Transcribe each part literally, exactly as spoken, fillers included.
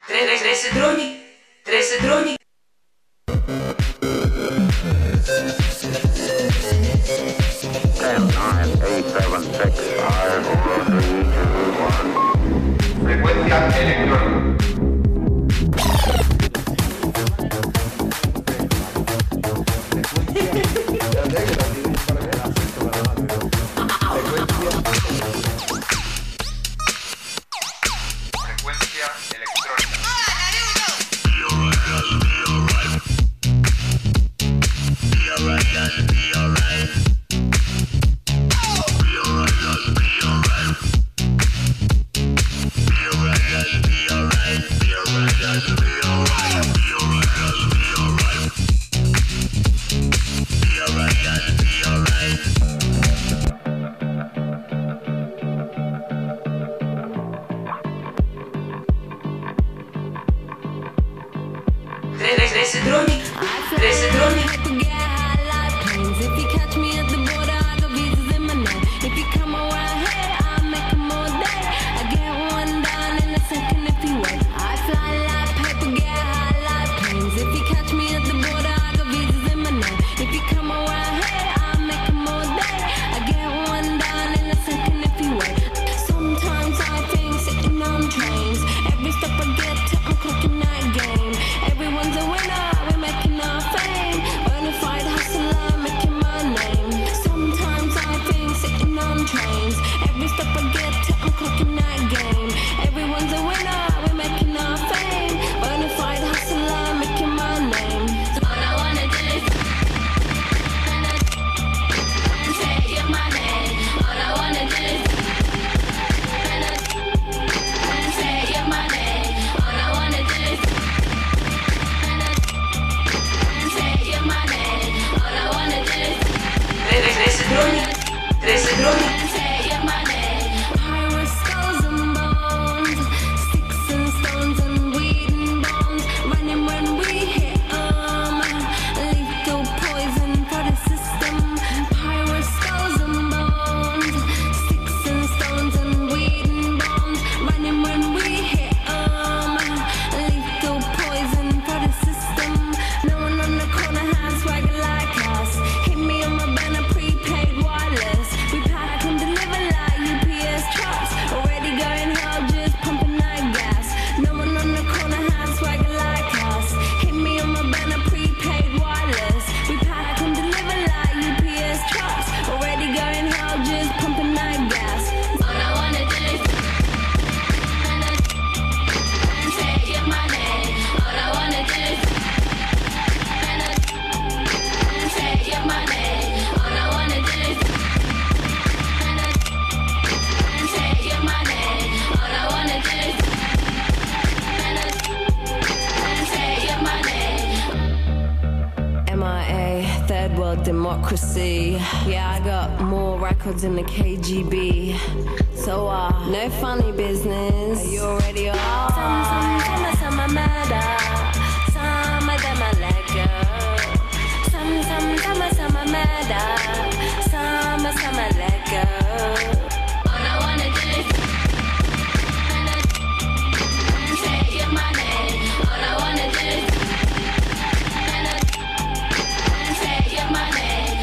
Tresetronic, Tresetronic. ten, nine, eight, seven, six, five, four, three, two, one. Frecuencia electrónica. Tresetronic, Tresetronic. Tresetronic, Tresetronic. Democracy. Yeah, I got more records in the K G B. So, uh, no funny business. Are you already on? Some, some, some, some are murder. Some of them are let go. Some, some, some, some are murder. Some, some are let go. All I wanna do is take your money. All I wanna do is take your money.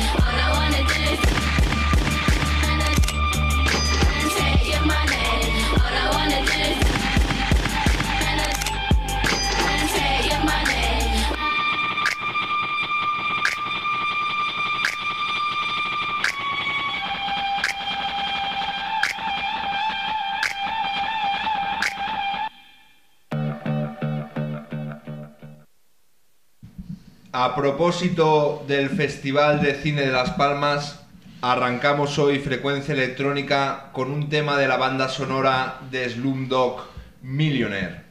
A propósito del Festival de Cine de Las Palmas, arrancamos hoy Frecuencia Electrónica con un tema de la banda sonora de Slumdog Millionaire.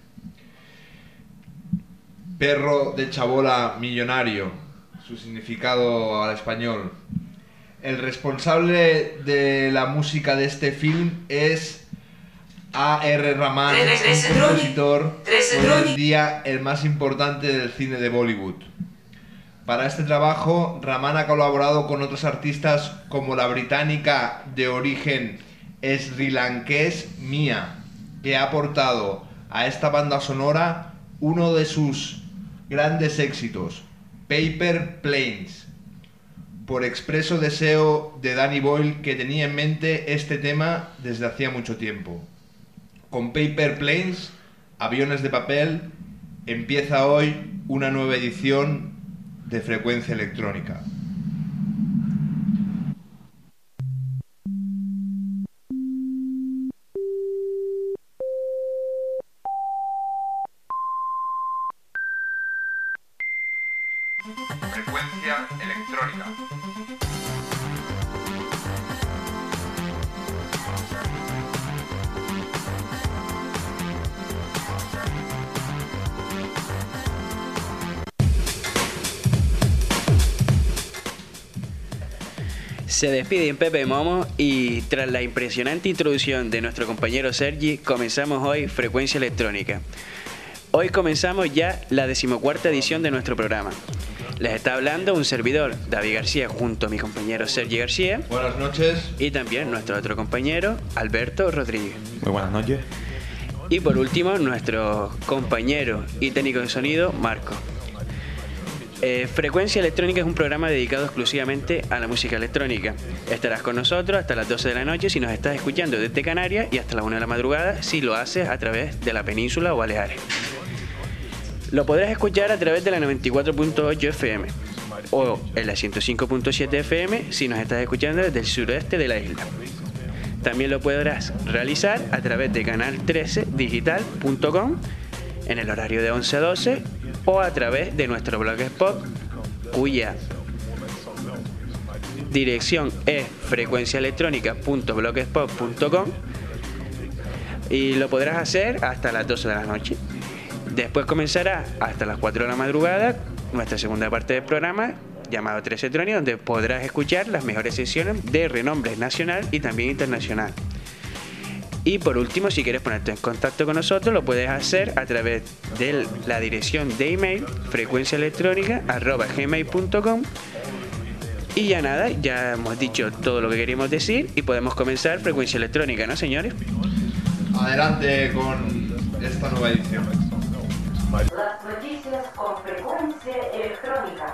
Perro de chabola millonario, su significado al español. El responsable de la música de este film es A R Rahman, un compositor hoy en día el más importante del cine de Bollywood. Para este trabajo, Rahman ha colaborado con otros artistas como la británica de origen srilanqués Mia, que ha aportado a esta banda sonora uno de sus grandes éxitos, Paper Planes, por expreso deseo de Danny Boyle, que tenía en mente este tema desde hacía mucho tiempo. Con Paper Planes, aviones de papel, empieza hoy una nueva edición de Frecuencia Electrónica. Frecuencia electrónica. Se despide Pepe Momo y tras la impresionante introducción de nuestro compañero Sergi, comenzamos hoy Frecuencia Electrónica. Hoy comenzamos ya la decimocuarta edición de nuestro programa. Les está hablando un servidor, David García, junto a mi compañero Sergi García. Buenas noches. Y también nuestro otro compañero, Alberto Rodríguez. Muy buenas noches. Y por último, nuestro compañero y técnico de sonido, Marco. Eh, Frecuencia Electrónica es un programa dedicado exclusivamente a la música electrónica. Estarás con nosotros hasta las doce de la noche si nos estás escuchando desde Canarias y hasta las una de la madrugada si lo haces a través de la península o Baleares. Lo podrás escuchar a través de la noventa y cuatro punto ocho F M o en la ciento cinco punto siete F M si nos estás escuchando desde el suroeste de la isla. También lo podrás realizar a través de canal trece digital punto com en el horario de once a doce o a través de nuestro blogspot, cuya dirección es frecuencia electrónica punto blogspot punto com, y lo podrás hacer hasta las doce de la noche. Después comenzará hasta las cuatro de la madrugada nuestra segunda parte del programa, llamado trece Troni, donde podrás escuchar las mejores sesiones de renombre nacional y también internacional. Y por último, si quieres ponerte en contacto con nosotros, lo puedes hacer a través de la dirección de email frecuencia electrónica arroba gmail punto com. Y ya nada, ya hemos dicho todo lo que queríamos decir y podemos comenzar Frecuencia Electrónica, ¿no, señores? Adelante con esta nueva edición. Las noticias con Frecuencia Electrónica.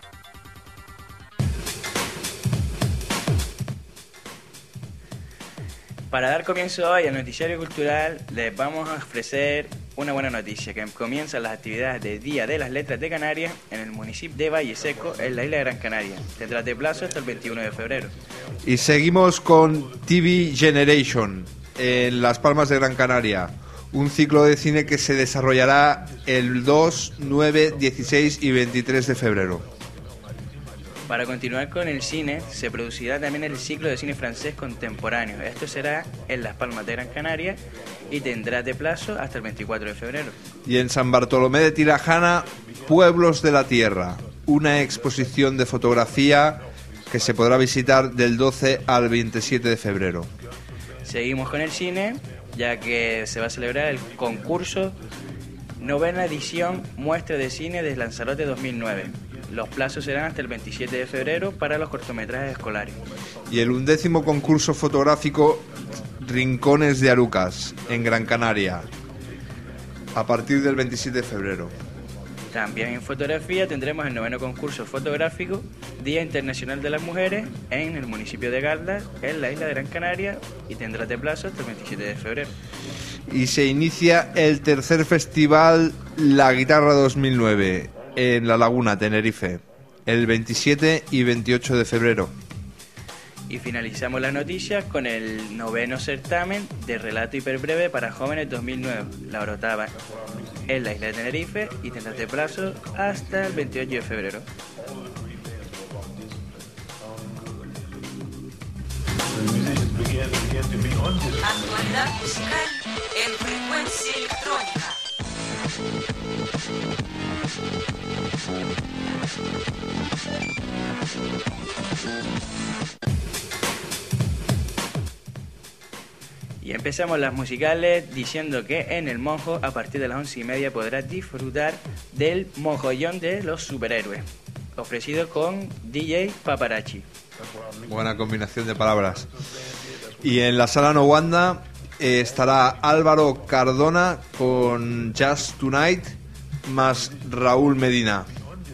Para dar comienzo hoy al noticiario cultural, les vamos a ofrecer una buena noticia, que comienzan las actividades del Día de las Letras de Canarias en el municipio de Valle Seco, en la isla de Gran Canaria. Tendrá de plazo hasta el veintiuno de febrero. Y seguimos con T V Generation en Las Palmas de Gran Canaria. Un ciclo de cine que se desarrollará el dos, nueve, dieciséis y veintitrés de febrero. Para continuar con el cine, se producirá también el ciclo de cine francés contemporáneo. Esto será en Las Palmas de Gran Canaria y tendrá de plazo hasta el veinticuatro de febrero. Y en San Bartolomé de Tirajana, Pueblos de la Tierra, una exposición de fotografía que se podrá visitar del doce al veintisiete de febrero. Seguimos con el cine, ya que se va a celebrar el concurso novena edición Muestra de Cine de Lanzarote dos mil nueve. Los plazos serán hasta el veintisiete de febrero para los cortometrajes escolares. Y el undécimo concurso fotográfico Rincones de Arucas, en Gran Canaria, a partir del veintisiete de febrero. También en fotografía tendremos el noveno concurso fotográfico Día Internacional de las Mujeres en el municipio de Garda, en la isla de Gran Canaria, y tendrá de plazo hasta el veintisiete de febrero. Y se inicia el tercer festival La Guitarra dos mil nueve en La Laguna, Tenerife, el veintisiete y veintiocho de febrero. Y finalizamos las noticias con el noveno certamen de relato hiperbreve para jóvenes dos mil nueve, la Orotava, en la isla de Tenerife, y tendrá de plazo hasta el veintiocho de febrero. Actualidad musical en Frecuencia Electrónica. Y empezamos las musicales diciendo que en el Monjo a partir de las once y media podrás disfrutar del mogollón de los superhéroes, ofrecido con D J Paparazzi. Buena combinación de palabras. Y en la Sala Nowanda, eh, estará Álvaro Cardona con Just Tonight más Raúl Medina.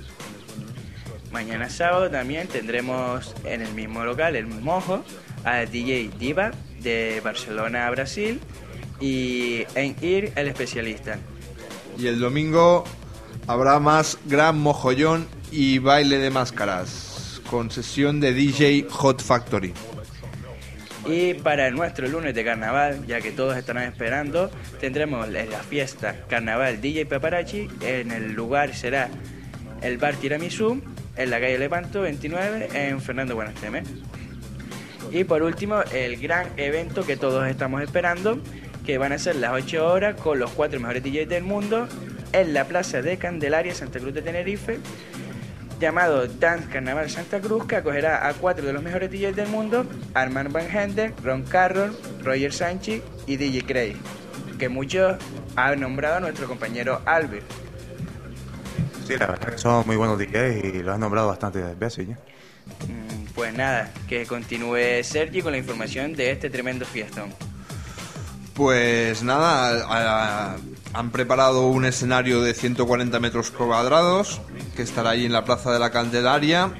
Mañana sábado también tendremos en el mismo local, el Mojo, a D J Diva de Barcelona, Brasil, y En Ir, el especialista. Y el domingo habrá más gran mojollón y baile de máscaras, con sesión de D J Hot Factory. Y para nuestro lunes de carnaval, ya que todos estarán esperando, tendremos la fiesta Carnaval D J Paparazzi. En el lugar será el bar Tiramisú, en la calle Lepanto veintinueve, en Fernando Buenasteme. Y por último, el gran evento que todos estamos esperando, que van a ser las ocho horas con los cuatro mejores D Js del mundo en la Plaza de Candelaria, Santa Cruz de Tenerife, llamado Dance Carnaval Santa Cruz, que acogerá a cuatro de los mejores D Js del mundo: Armand Van Helden, Ron Carroll, Roger Sánchez y D J Craig, que muchos han nombrado a nuestro compañero Albert. Sí, la verdad que son muy buenos D Js y los han nombrado bastantes veces ya. Pues nada, que continúe Sergi con la información de este tremendo fiestón. Pues nada, a, a, han preparado un escenario de ciento cuarenta metros cuadrados que estará ahí en la Plaza de la Candelaria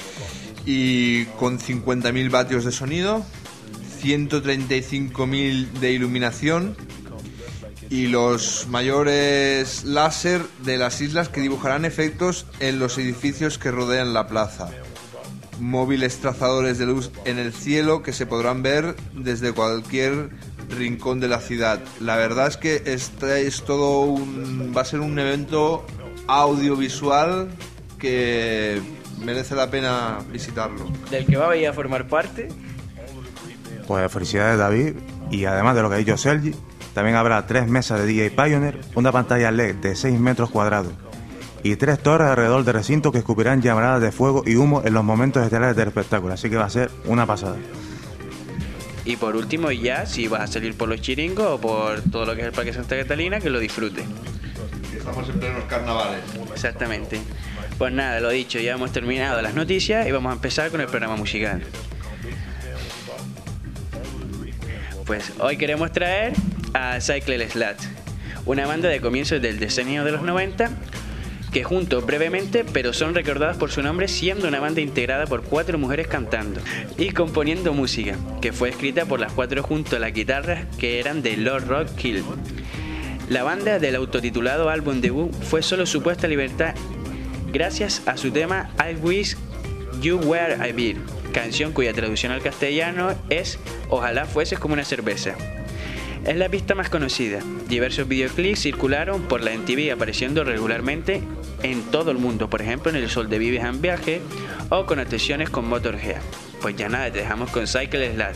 y con cincuenta mil vatios de sonido, ciento treinta y cinco mil de iluminación y los mayores láser de las islas que dibujarán efectos en los edificios que rodean la plaza. Móviles trazadores de luz en el cielo que se podrán ver desde cualquier rincón de la ciudad. La verdad es que este es todo un, va a ser un evento audiovisual que merece la pena visitarlo. Del que va a ir a formar parte. Pues felicidades, David, y además de lo que ha dicho Sergi, también habrá tres mesas de D J Pioneer, una pantalla L E D de seis metros cuadrados y tres torres alrededor del recinto que escupirán llamaradas de fuego y humo en los momentos estelares del espectáculo, así que va a ser una pasada. Y por último, ya, si vas a salir por los chiringos o por todo lo que es el Parque Santa Catalina, que lo disfrutes. Estamos en plenos carnavales. Exactamente. Pues nada, lo dicho, ya hemos terminado las noticias y vamos a empezar con el programa musical. Pues hoy queremos traer a Cycle Slat, una banda de comienzos del decenio de los noventa, que juntos brevemente, pero son recordados por su nombre, siendo una banda integrada por cuatro mujeres cantando y componiendo música, que fue escrita por las cuatro junto a las guitarras que eran de Lord Rock Kill. La banda, del autotitulado álbum debut, fue solo supuesta libertad gracias a su tema I Wish You Were a Beer, canción cuya traducción al castellano es Ojalá fueses como una cerveza. Es la pista más conocida. Diversos videoclips circularon por la M T V, apareciendo regularmente en todo el mundo, por ejemplo en El Sol de Vives en Viaje o con actuaciones con Motorhead. Pues ya nada, te dejamos con Cycle Slat.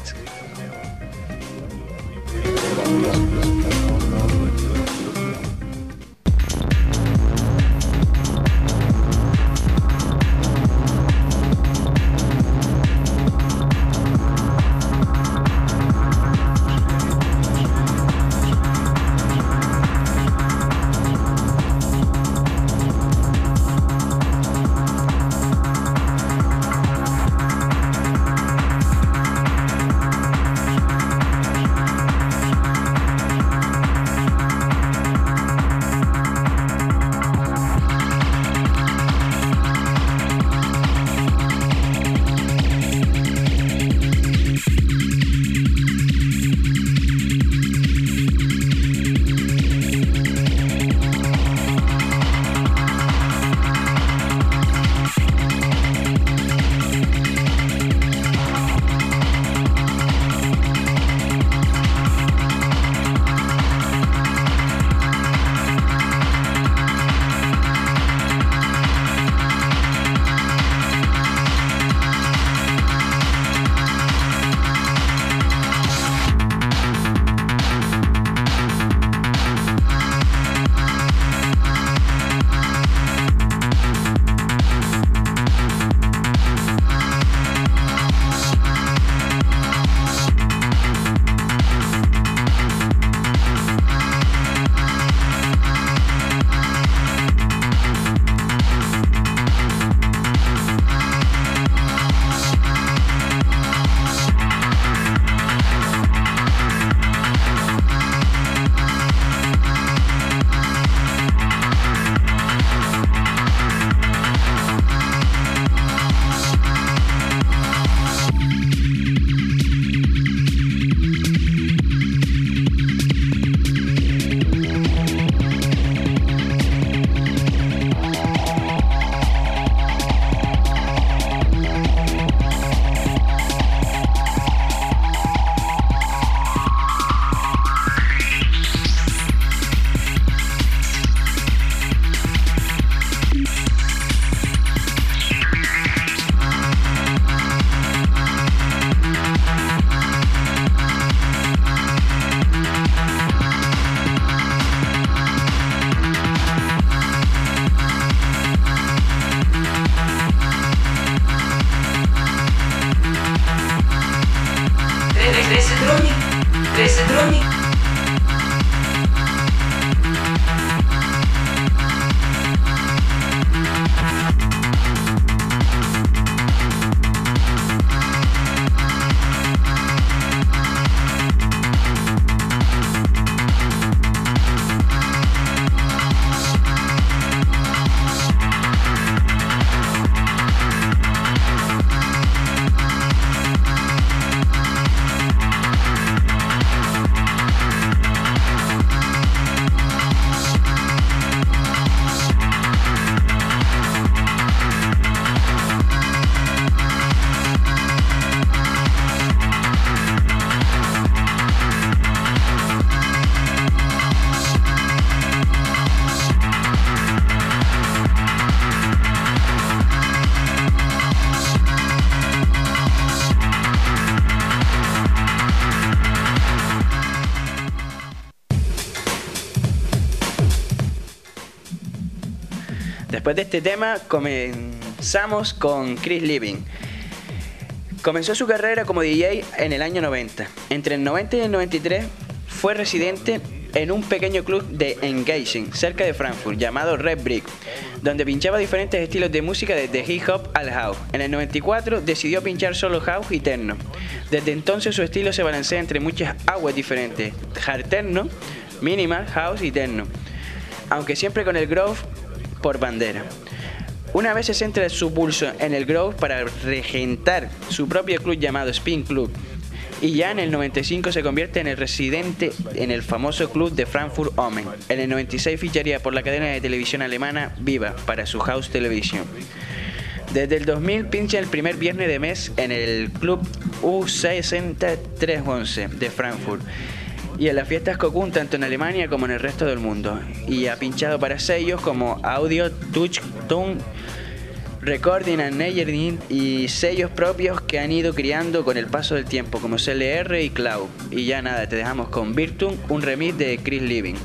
Después de este tema comenzamos con Chris Liebing. Comenzó su carrera como D J en el año noventa. Entre el noventa y el noventa y tres fue residente en un pequeño club de Engaging, cerca de Frankfurt, llamado Red Brick, donde pinchaba diferentes estilos de música desde hip hop al house. En el noventa y cuatro decidió pinchar solo house y techno. Desde entonces su estilo se balancea entre muchas aguas diferentes: hard techno, minimal, house y techno, aunque siempre con el groove por bandera. Una vez se centra su pulso en el groove para regentar su propio club llamado Spin Club, y ya en el noventa y cinco se convierte en el residente en el famoso club de Frankfurt Omen. En el noventa y seis ficharía por la cadena de televisión alemana Viva para su house televisión. Desde el dos mil pincha el primer viernes de mes en el club U sesenta y tres once de Frankfurt y en las fiestas Cocoon tanto en Alemania como en el resto del mundo, y ha pinchado para sellos como Audio, Touch, Tone, Recording and Engineering y sellos propios que han ido criando con el paso del tiempo como C L R y Cloud. Y ya nada, te dejamos con Virtum, un remix de Chris Liebing.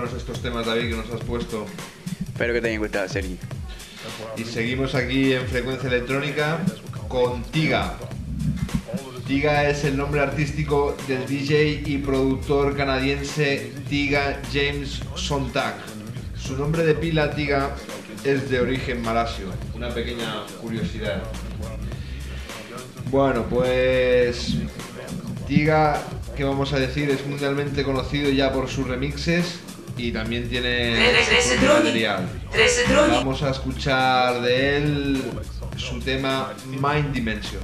buenos estos temas, David, que nos has puesto. Espero que te hayan gustado, Sergi. Y seguimos aquí en Frecuencia Electrónica con Tiga. Tiga es el nombre artístico del D J y productor canadiense Tiga James Sontag. Su nombre de pila, Tiga, es de origen malasio. Una pequeña curiosidad. Bueno, pues Tiga, ¿qué vamos a decir? Es mundialmente conocido ya por sus remixes y también tiene su material. Vamos a escuchar de él su tema Mind Dimension.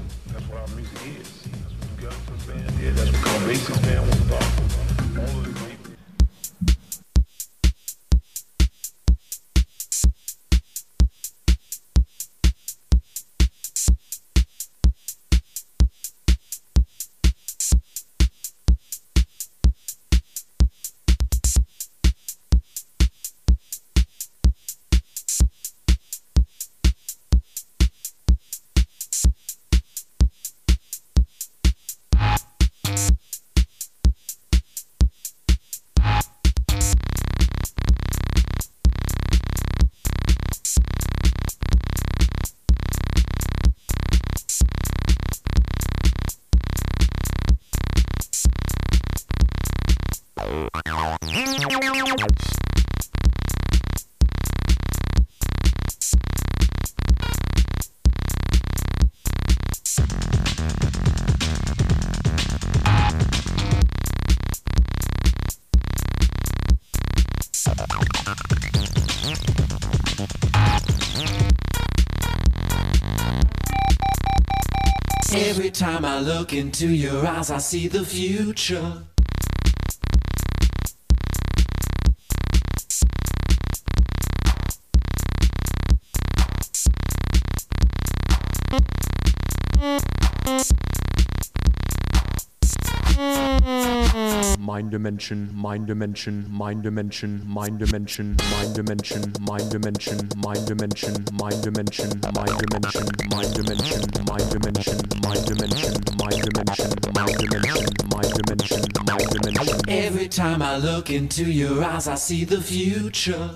Every time I look into your eyes, I see the future. Mind dimension, mind dimension, mind dimension, mind dimension, mind dimension, mind dimension, mind dimension, mind dimension, mind dimension, mind dimension, mind dimension, mind dimension, mind dimension, mind dimension, mind dimension, mind dimension. Every time I look into your eyes, I see the future.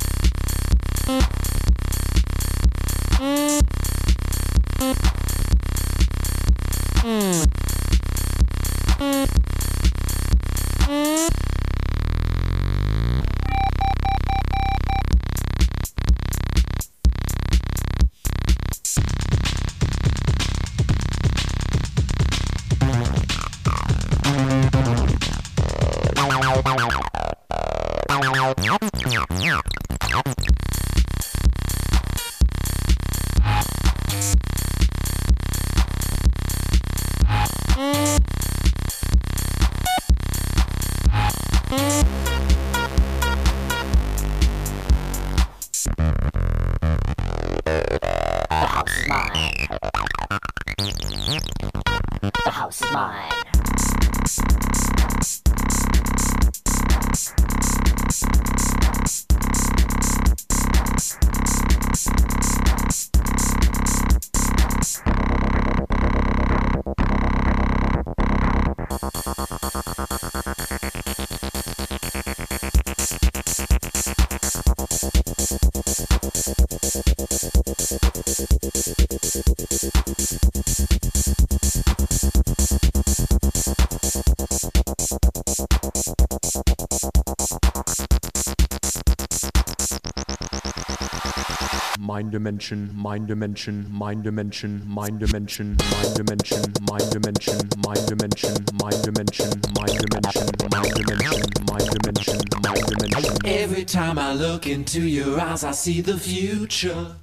Mind dimension, mind dimension, mind dimension, mind dimension, mind dimension, mind dimension, mind dimension, mind dimension, mind dimension, mind dimension, mind dimension, mind dimension. Every time I look into your eyes, I see the future.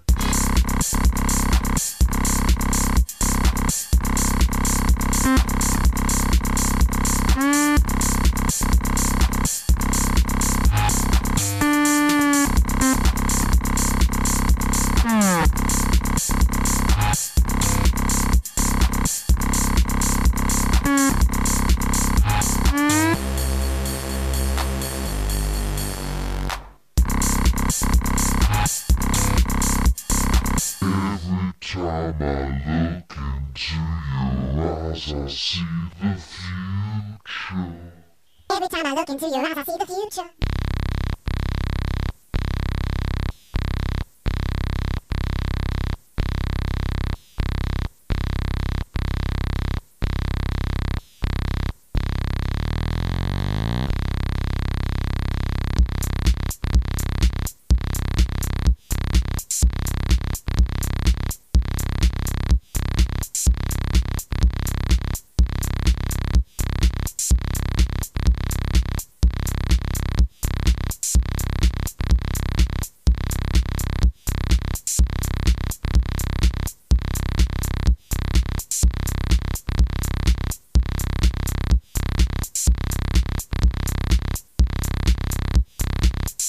Every time I look into your eyes, I see the future.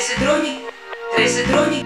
Resetronic, Resetronic.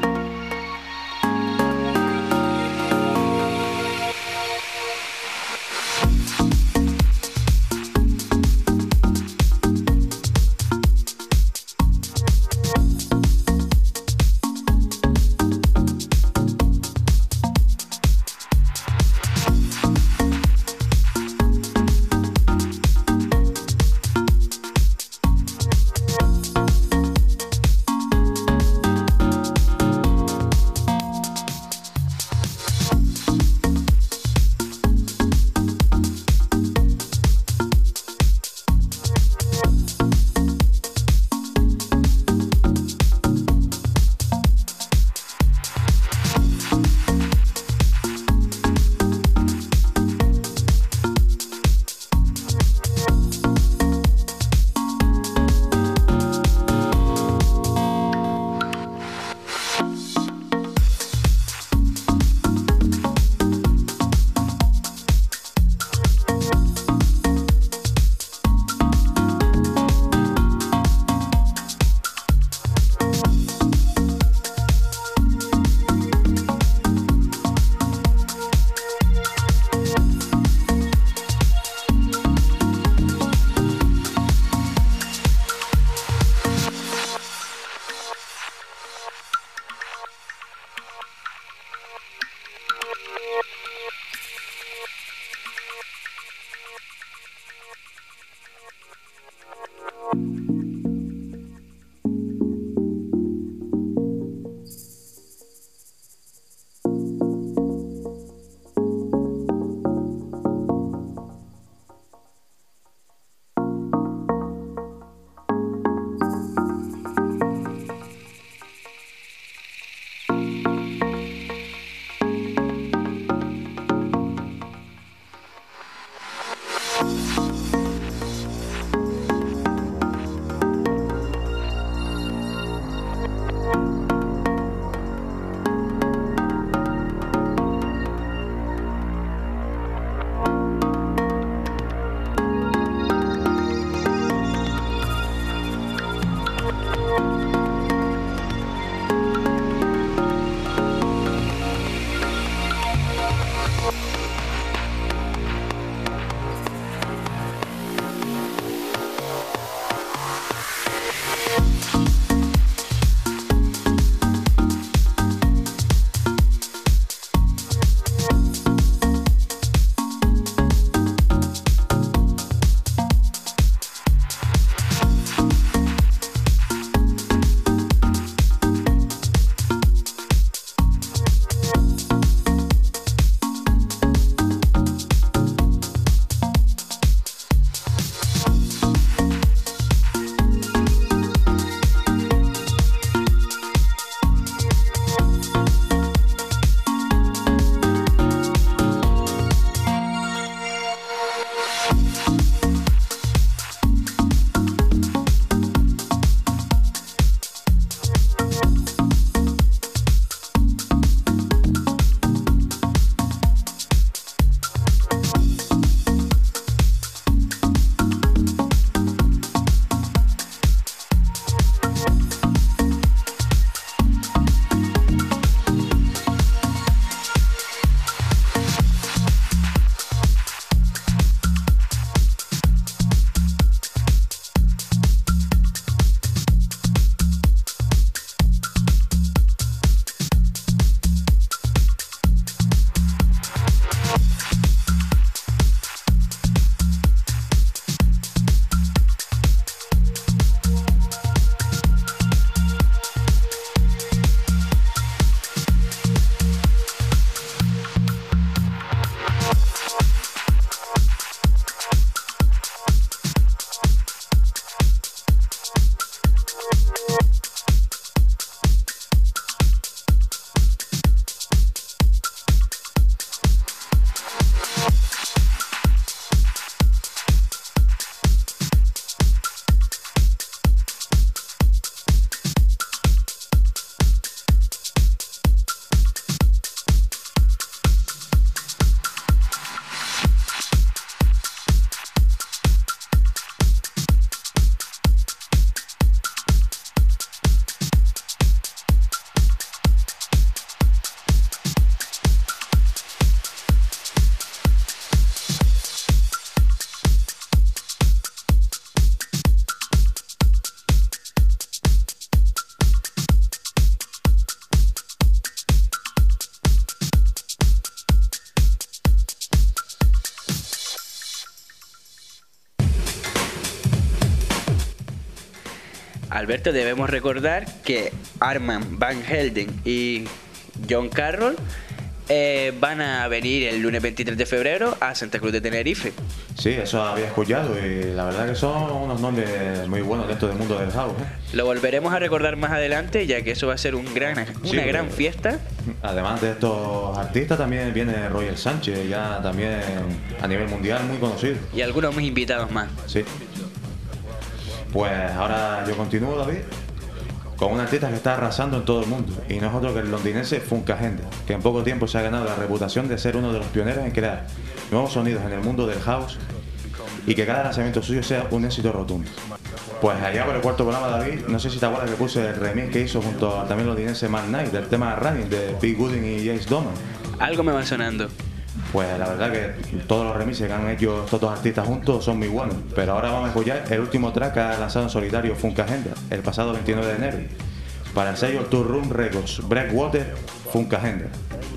Alberto, debemos recordar que Armand Van Helden y John Carroll eh, van a venir el lunes veintitrés de febrero a Santa Cruz de Tenerife. Sí, eso había escuchado y la verdad que son unos nombres muy buenos dentro del mundo del house, ¿eh? Lo volveremos a recordar más adelante, ya que eso va a ser un gran, una Sí, gran pero- fiesta. Además de estos artistas también viene Roger Sánchez, ya también a nivel mundial muy conocido. Y algunos más invitados más. Sí. Pues ahora yo continúo, David, con un artista que está arrasando en todo el mundo y no es otro que el londinense Funkahenda, que en poco tiempo se ha ganado la reputación de ser uno de los pioneros en crear nuevos sonidos en el mundo del house y que cada lanzamiento suyo sea un éxito rotundo. Pues allá por el cuarto programa, David, no sé si te acuerdas que puse el remix que hizo junto al también londinense Matt Knight del tema Running de Pete Gooding y Jace Doman. Algo me va sonando. Pues la verdad que todos los remixes que han hecho estos dos artistas juntos son muy buenos. Pero ahora vamos a escuchar el último track que ha lanzado en solitario Funkahenda el pasado veintinueve de enero. Para el sello Two Room Records, Breakwater, Funkahenda.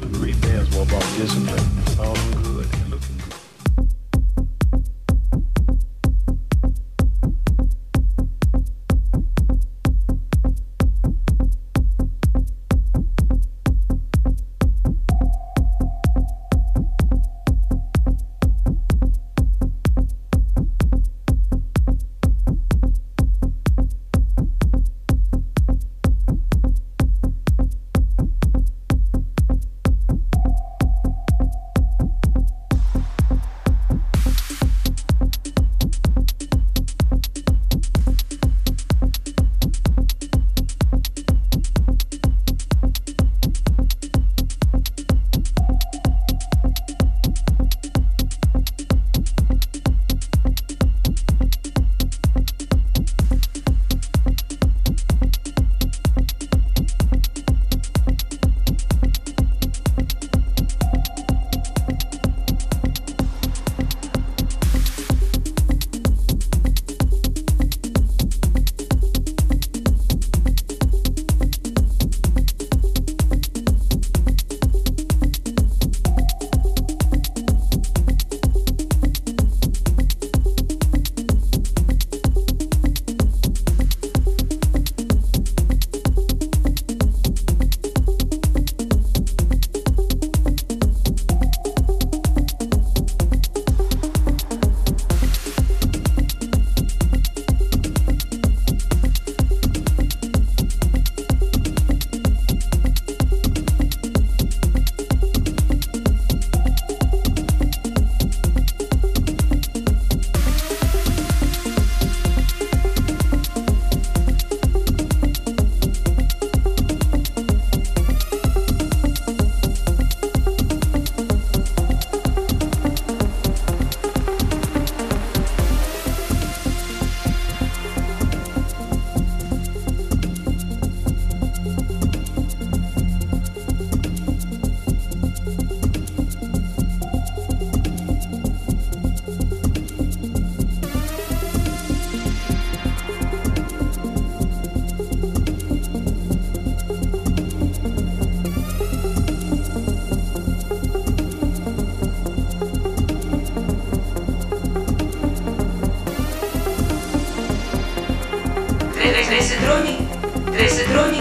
Resetronic, Resetronic.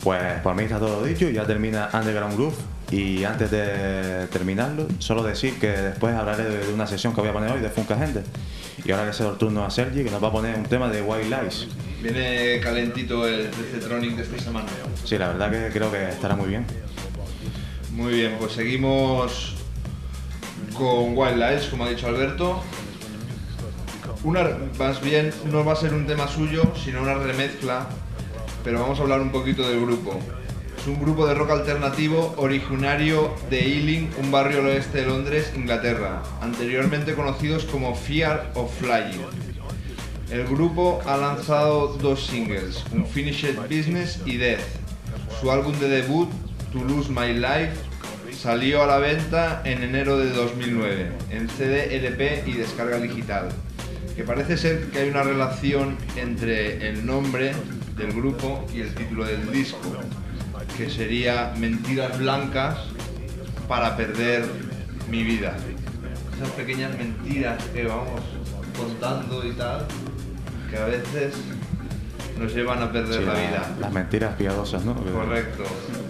Pues por mí está todo dicho, ya termina Underground Groove. Y antes de terminarlo, solo decir que después hablaré de, de una sesión que voy a poner hoy de Funk Agenda. Y ahora le cedo el turno a Sergi, que nos va a poner un tema de White Lies. Viene calentito el Decetronic de esta semana. Sí, la verdad que creo que estará muy bien. Muy bien, pues seguimos con White Lies, como ha dicho Alberto. Una, más bien, no va a ser un tema suyo, sino una remezcla, pero vamos a hablar un poquito del grupo. Es un grupo de rock alternativo originario de Ealing, un barrio al oeste de Londres, Inglaterra, anteriormente conocidos como Fear of Flying. El grupo ha lanzado dos singles, Unfinished Business y Death. Su álbum de debut, To Lose My Life, salió a la venta en enero de dos mil nueve, en C D, L P y descarga digital. Que parece ser que hay una relación entre el nombre del grupo y el título del disco, que sería Mentiras Blancas para perder mi vida. Esas pequeñas mentiras que vamos contando y tal, que a veces nos llevan a perder Sí, la la- vida. Las mentiras piadosas, ¿no? Correcto.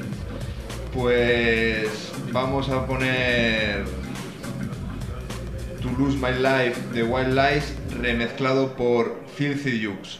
Pues vamos a poner To Lose My Life de White Lies remezclado por Filthy Jukes.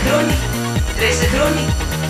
Resetronic, Resetronic.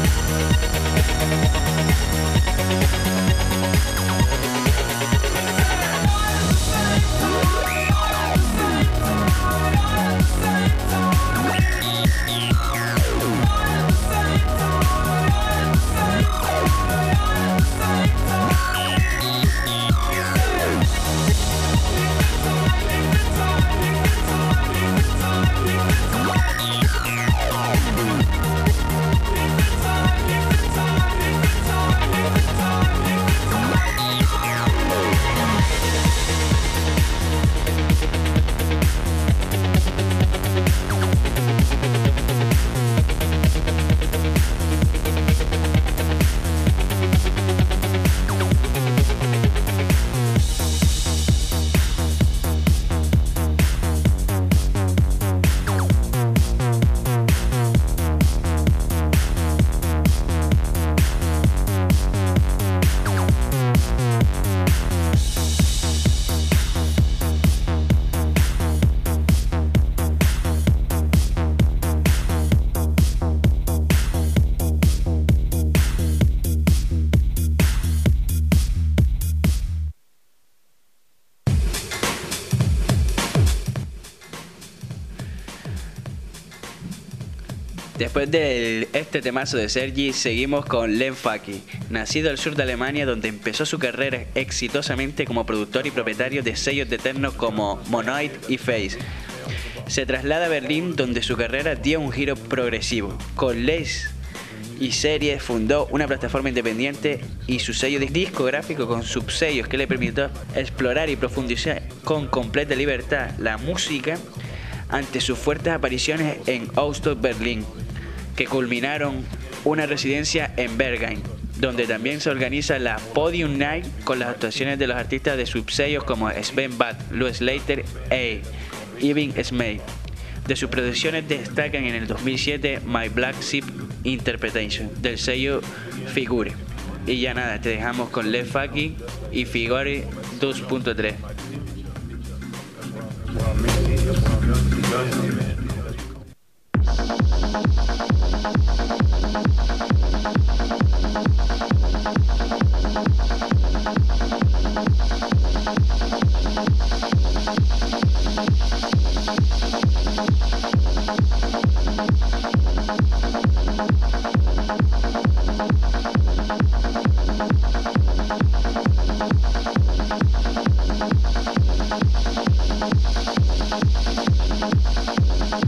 Después de este temazo de Sergi, seguimos con Len Faki, nacido al sur de Alemania, donde empezó su carrera exitosamente como productor y propietario de sellos de techno como Monoid y Face. Se traslada a Berlín, donde su carrera dio un giro progresivo. Con Lace y Series fundó una plataforma independiente y su sello discográfico con subsellos que le permitió explorar y profundizar con completa libertad la música ante sus fuertes apariciones en Austin, Berlín, que culminaron una residencia en Berghain, donde también se organiza la Podium Night con las actuaciones de los artistas de subsellos como Sven Bad, Louis Slater e Ivan Smith. De sus producciones destacan en el dos mil siete My Black Sheep Interpretation del sello Figure. Y ya nada, te dejamos con Len Faki y Figure dos punto tres. We'll be right back.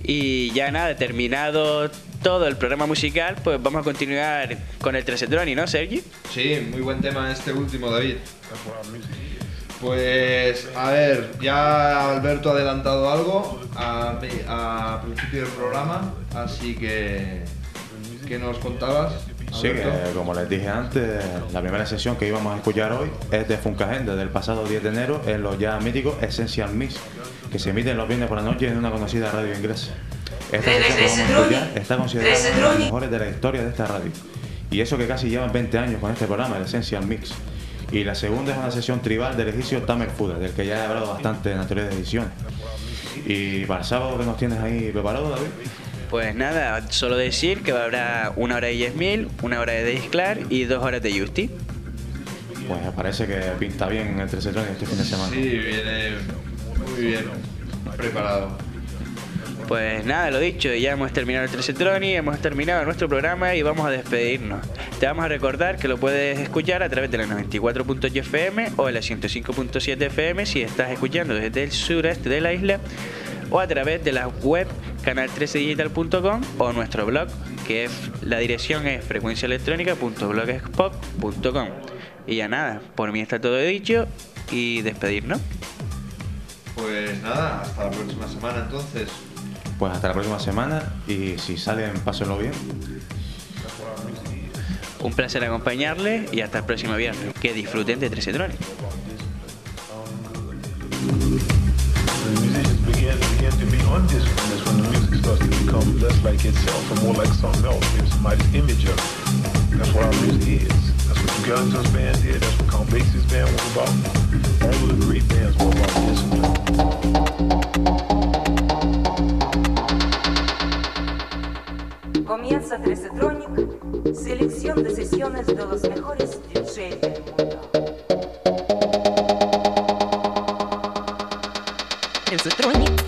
Y ya nada, terminado todo el programa musical, pues vamos a continuar con el Tresetroni, ¿no, Sergi? Sí, muy buen tema este último, David. Pues, a ver, ya Alberto ha adelantado algo a, a principio del programa, así que, ¿qué nos contabas, Alberto? Sí, que, como les dije antes, la primera sesión que íbamos a escuchar hoy es de Funkagenda, del pasado diez de enero, en los ya míticos Essential Mix, que se emiten los viernes por la noche en una conocida radio inglesa. Esta sesión que vamos a escuchar está considerada una de las mejores de la historia de esta radio, y eso que casi llevan veinte años con este programa, el Essential Mix. Y la segunda es una sesión tribal del egipcio Tamer Fuda, del que ya he hablado bastante en anteriores ediciones. Y para el sábado, ¿qué nos tienes ahí preparado, David? Pues nada, solo decir que habrá una hora de Yes Mill, una hora de Days Clark y dos horas de Justy. Pues parece que pinta bien el Tresetroni este fin de semana. Sí, viene muy bien preparado. Pues nada, lo dicho, ya hemos terminado el Tresetroni, hemos terminado nuestro programa y vamos a despedirnos. Te vamos a recordar que lo puedes escuchar a través de la noventa y cuatro punto ocho F M o de la ciento cinco punto siete F M si estás escuchando desde el sureste de la isla, o a través de la web canal trece digital punto com o nuestro blog, que es, la dirección es frecuencia electrónica punto blogspot punto com. Y ya nada, por mí está todo dicho y despedirnos. Pues nada, hasta la próxima semana entonces. Pues hasta la próxima semana, y si salen, pásenlo bien. Un placer acompañarles y hasta el próximo viernes. Que disfruten de Tresetroni. Begin, begin to be undisciplined is when the music starts to become less like itself and more like something else. It's somebody's image of it. That's what our music is. That's what the Guns N' Roses band did. That's what Count Basie's band was about. All of the great bands were about discipline. Comienza Tresetronic, selección de sesiones de los mejores D Js del mundo. Tresetronic.